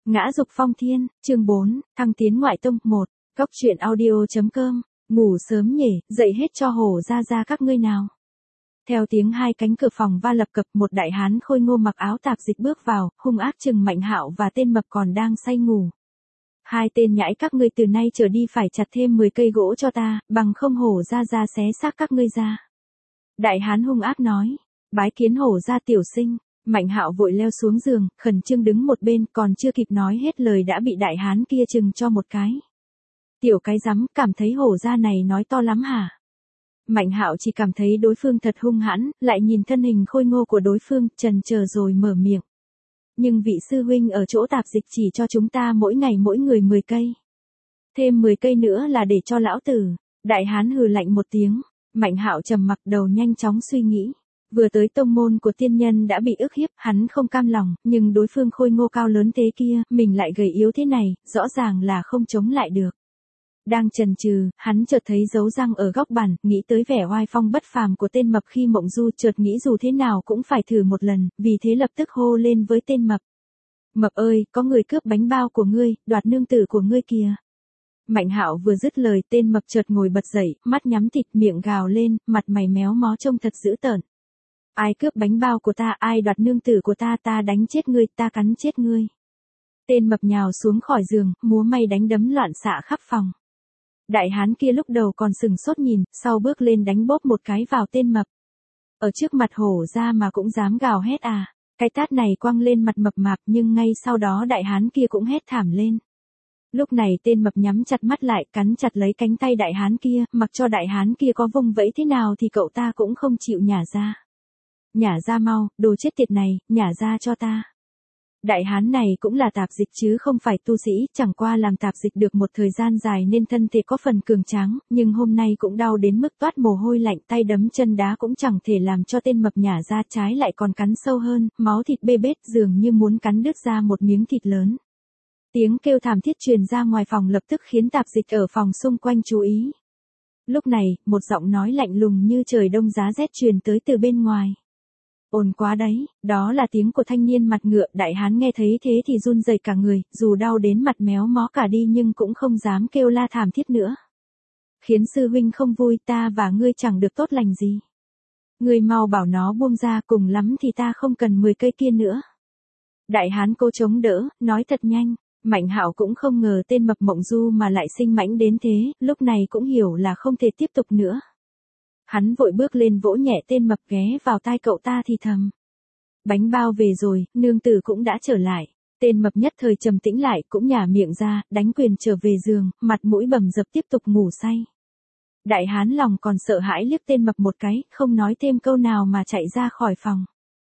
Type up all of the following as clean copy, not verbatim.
Ngã dục phong thiên, chương 4, thăng tiến ngoại tông 1, Cóc truyện audio.com, ngủ sớm nhỉ, dậy hết cho hổ ra các ngươi nào. Theo tiếng hai cánh cửa phòng va lập cập, một đại hán khôi ngô mặc áo tạp dịch bước vào, hung ác chừng Mạnh Hạo và tên mập còn đang say ngủ. Hai tên nhãi các ngươi từ nay trở đi phải chặt thêm 10 cây gỗ cho ta, bằng không hổ ra xé xác các ngươi ra. Đại hán hung ác nói, bái kiến hổ ra tiểu sinh. Mạnh Hạo vội leo xuống giường, khẩn trương đứng một bên, còn chưa kịp nói hết lời đã bị đại hán kia chừng cho một cái. Tiểu cái rắm, cảm thấy hổ ra này nói to lắm hả? Mạnh Hạo chỉ cảm thấy đối phương thật hung hãn, lại nhìn thân hình khôi ngô của đối phương, chần chờ rồi mở miệng. Nhưng vị sư huynh ở chỗ tạp dịch chỉ cho chúng ta mỗi ngày mỗi người 10 cây. Thêm 10 cây nữa là để cho lão tử. Đại hán hừ lạnh một tiếng. Mạnh Hạo trầm mặc đầu nhanh chóng suy nghĩ. Vừa tới tông môn của tiên nhân đã bị ức hiếp, hắn không cam lòng, nhưng đối phương khôi ngô cao lớn thế kia, mình lại gầy yếu thế này, rõ ràng là không chống lại được. Đang chần chừ, hắn chợt thấy dấu răng ở góc bàn, nghĩ tới vẻ oai phong bất phàm của tên mập khi mộng du, chợt nghĩ dù thế nào cũng phải thử một lần, vì thế lập tức hô lên với tên mập. Mập ơi, có người cướp bánh bao của ngươi, đoạt nương tử của ngươi kìa. Mạnh Hạo vừa dứt lời, tên mập chợt ngồi bật dậy, mắt nhắm thịt, miệng gào lên, mặt mày méo mó trông thật dữ tợn. Ai cướp bánh bao của ta, ai đoạt nương tử của ta, ta đánh chết ngươi, ta cắn chết ngươi. Tên mập nhào xuống khỏi giường, múa may đánh đấm loạn xạ khắp phòng. Đại hán kia lúc đầu còn sừng sốt nhìn, sau bước lên đánh bóp một cái vào tên mập. Ở trước mặt hổ ra mà cũng dám gào hét à, cái tát này quăng lên mặt mập mạp, nhưng ngay sau đó đại hán kia cũng hét thảm lên. Lúc này tên mập nhắm chặt mắt lại, cắn chặt lấy cánh tay đại hán kia, mặc cho đại hán kia có vung vẫy thế nào thì cậu ta cũng không chịu nhả ra. Nhả ra mau, đồ chết tiệt này, nhả ra cho ta. Đại hán này cũng là tạp dịch chứ không phải tu sĩ, chẳng qua làm tạp dịch được một thời gian dài nên thân thể có phần cường tráng, nhưng hôm nay cũng đau đến mức toát mồ hôi lạnh, tay đấm chân đá cũng chẳng thể làm cho tên mập nhả ra, trái lại còn cắn sâu hơn, máu thịt bê bết dường như muốn cắn đứt ra một miếng thịt lớn. Tiếng kêu thảm thiết truyền ra ngoài phòng lập tức khiến tạp dịch ở phòng xung quanh chú ý. Lúc này, một giọng nói lạnh lùng như trời đông giá rét truyền tới từ bên ngoài. Ồn quá đấy, đó là tiếng của thanh niên mặt ngựa, đại hán nghe thấy thế thì run rẩy cả người, dù đau đến mặt méo mó cả đi nhưng cũng không dám kêu la thảm thiết nữa. Khiến sư huynh không vui, ta và ngươi chẳng được tốt lành gì. Ngươi mau bảo nó buông ra, cùng lắm thì ta không cần 10 cây kia nữa. Đại hán cố chống đỡ, nói thật nhanh. Mạnh Hạo cũng không ngờ tên mập mộng du mà lại sinh mãnh đến thế, lúc này cũng hiểu là không thể tiếp tục nữa. Hắn vội bước lên vỗ nhẹ tên mập, ghé vào tai cậu ta thì thầm. Bánh bao về rồi, nương tử cũng đã trở lại. Tên mập nhất thời trầm tĩnh lại, cũng nhả miệng ra, đánh quyền trở về giường, mặt mũi bầm dập tiếp tục ngủ say. Đại hán lòng còn sợ hãi liếc tên mập một cái, không nói thêm câu nào mà chạy ra khỏi phòng.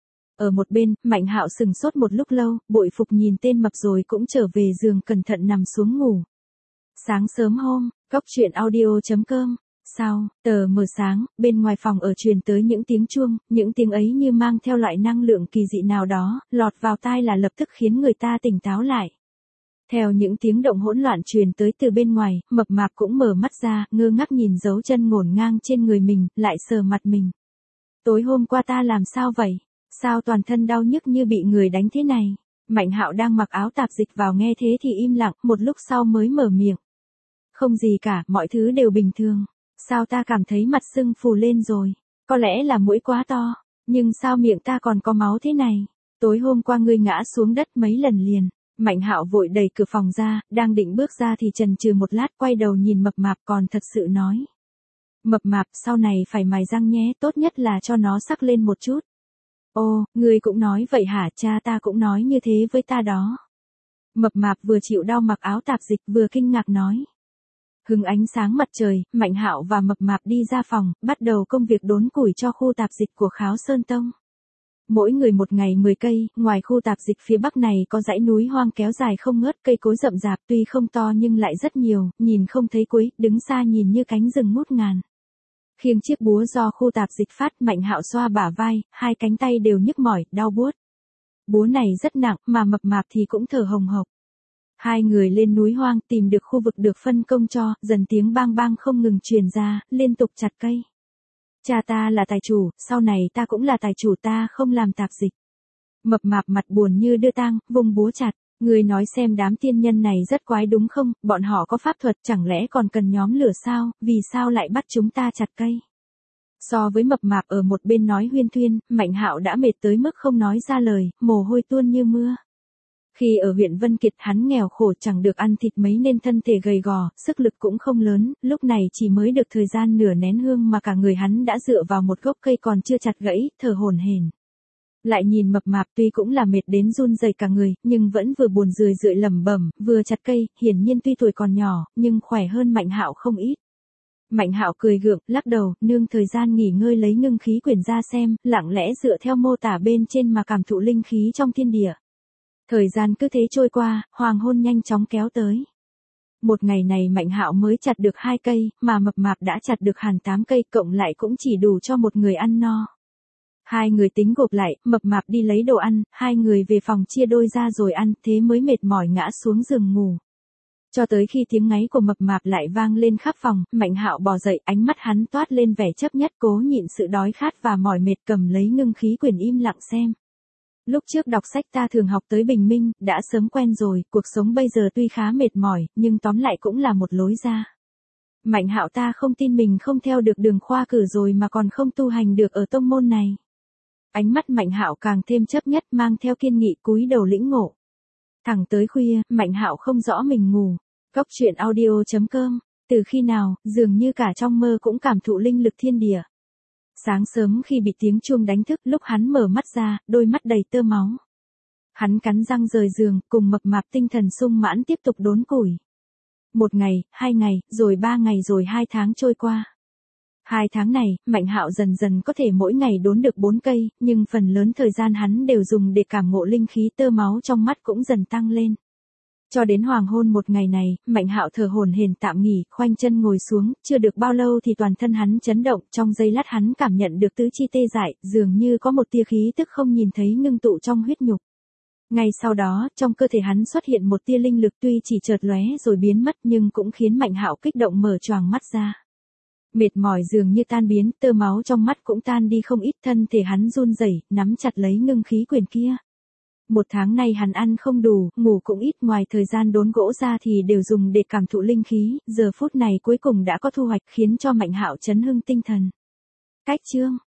Ở một bên, Mạnh Hạo sừng sốt một lúc lâu, bội phục nhìn tên mập rồi cũng trở về giường cẩn thận nằm xuống ngủ. Sáng sớm hôm, Cóc truyện audio.com. Sau, tờ mờ sáng, bên ngoài phòng ở truyền tới những tiếng chuông, những tiếng ấy như mang theo loại năng lượng kỳ dị nào đó, lọt vào tai là lập tức khiến người ta tỉnh táo lại. Theo những tiếng động hỗn loạn truyền tới từ bên ngoài, mập mạp cũng mở mắt ra, ngơ ngác nhìn dấu chân ngổn ngang trên người mình, lại sờ mặt mình. Tối hôm qua ta làm sao vậy? Sao toàn thân đau nhức như bị người đánh thế này? Mạnh Hạo đang mặc áo tạp dịch vào nghe thế thì im lặng, một lúc sau mới mở miệng. Không gì cả, mọi thứ đều bình thường. Sao ta cảm thấy mặt sưng phù lên rồi? Có lẽ là mũi quá to, nhưng sao miệng ta còn có máu thế này? Tối hôm qua ngươi ngã xuống đất mấy lần liền. Mạnh Hạo vội đẩy cửa phòng ra, đang định bước ra thì chần chừ một lát, quay đầu nhìn mập mạp còn thật sự nói. Mập mạp, sau này phải mài răng nhé, tốt nhất là cho nó sắc lên một chút. Ô, ngươi cũng nói vậy hả? Cha ta cũng nói như thế với ta đó. Mập mạp vừa chịu đau mặc áo tạp dịch vừa kinh ngạc nói. Hứng ánh sáng mặt trời, Mạnh Hạo và mập mạp đi ra phòng, bắt đầu công việc đốn củi cho khu tạp dịch của Kháo Sơn Tông. Mỗi người một ngày 10 cây, ngoài khu tạp dịch phía bắc này có dãy núi hoang kéo dài không ngớt, cây cối rậm rạp tuy không to nhưng lại rất nhiều, nhìn không thấy cuối, đứng xa nhìn như cánh rừng ngút ngàn. Khiêng chiếc búa do khu tạp dịch phát, Mạnh Hạo xoa bả vai, hai cánh tay đều nhức mỏi, đau buốt. Búa này rất nặng, mà mập mạp thì cũng thở hồng hộc. Hai người lên núi hoang tìm được khu vực được phân công cho, dần tiếng bang bang không ngừng truyền ra, liên tục chặt cây. Cha ta là tài chủ, sau này ta cũng là tài chủ, ta không làm tạp dịch. Mập mạp mặt buồn như đưa tang, vùng búa chặt. Ngươi nói xem đám tiên nhân này rất quái đúng không, bọn họ có pháp thuật chẳng lẽ còn cần nhóm lửa sao, vì sao lại bắt chúng ta chặt cây? So với mập mạp ở một bên nói huyên thuyên, Mạnh Hạo đã mệt tới mức không nói ra lời, mồ hôi tuôn như mưa. Khi ở huyện Vân Kiệt hắn nghèo khổ chẳng được ăn thịt mấy nên thân thể gầy gò, sức lực cũng không lớn, lúc này chỉ mới được thời gian nửa nén hương mà cả người hắn đã dựa vào một gốc cây còn chưa chặt gãy, thở hổn hển. Lại nhìn mập mạp tuy cũng là mệt đến run rẩy cả người, nhưng vẫn vừa buồn rười rượi lẩm bẩm, vừa chặt cây, hiển nhiên tuy tuổi còn nhỏ, nhưng khỏe hơn Mạnh Hạo không ít. Mạnh Hạo cười gượng, lắc đầu, nương thời gian nghỉ ngơi lấy ngưng khí quyển ra xem, lặng lẽ dựa theo mô tả bên trên mà cảm thụ linh khí trong thiên địa. Thời gian cứ thế trôi qua, hoàng hôn nhanh chóng kéo tới. Một ngày này Mạnh Hạo mới chặt được 2 cây, mà mập mạp đã chặt được hẳn 8 cây, cộng lại cũng chỉ đủ cho một người ăn no. Hai người tính gộp lại, mập mạp đi lấy đồ ăn, hai người về phòng chia đôi ra rồi ăn, thế mới mệt mỏi ngã xuống giường ngủ. Cho tới khi tiếng ngáy của mập mạp lại vang lên khắp phòng, Mạnh Hạo bò dậy, ánh mắt hắn toát lên vẻ chấp nhất, cố nhịn sự đói khát và mỏi mệt, cầm lấy ngưng khí quyển im lặng xem. Lúc trước đọc sách ta thường học tới bình minh, đã sớm quen rồi, cuộc sống bây giờ tuy khá mệt mỏi, nhưng tóm lại cũng là một lối ra. Mạnh Hạo ta không tin mình không theo được đường khoa cử rồi mà còn không tu hành được ở tông môn này. Ánh mắt Mạnh Hạo càng thêm chấp nhất, mang theo kiên nghị cúi đầu lĩnh ngộ. Thẳng tới khuya, Mạnh Hạo không rõ mình ngủ. Cốc truyện audio.com, từ khi nào, dường như cả trong mơ cũng cảm thụ linh lực thiên địa. Sáng sớm khi bị tiếng chuông đánh thức, lúc hắn mở mắt ra, đôi mắt đầy tơ máu. Hắn cắn răng rời giường, cùng mập mạp tinh thần sung mãn tiếp tục đốn củi. 1 ngày, 2 ngày, rồi 3 ngày rồi 2 tháng trôi qua. 2 tháng này, Mạnh Hạo dần dần có thể mỗi ngày đốn được 4 cây, nhưng phần lớn thời gian hắn đều dùng để cảm ngộ linh khí, tơ máu trong mắt cũng dần tăng lên. Cho đến hoàng hôn một ngày này, Mạnh Hạo thở hổn hển tạm nghỉ, khoanh chân ngồi xuống, chưa được bao lâu thì toàn thân hắn chấn động, trong giây lát hắn cảm nhận được tứ chi tê dại, dường như có một tia khí tức không nhìn thấy ngưng tụ trong huyết nhục. Ngay sau đó, trong cơ thể hắn xuất hiện một tia linh lực, tuy chỉ chợt lóe rồi biến mất nhưng cũng khiến Mạnh Hạo kích động mở choàng mắt ra. Mệt mỏi dường như tan biến, tơ máu trong mắt cũng tan đi không ít, thân thể hắn run rẩy, nắm chặt lấy ngưng khí quyển kia. 1 tháng nay hắn ăn không đủ, ngủ cũng ít, ngoài thời gian đốn gỗ ra thì đều dùng để cảm thụ linh khí, giờ phút này cuối cùng đã có thu hoạch khiến cho Mạnh Hạo chấn hưng tinh thần. Cách chương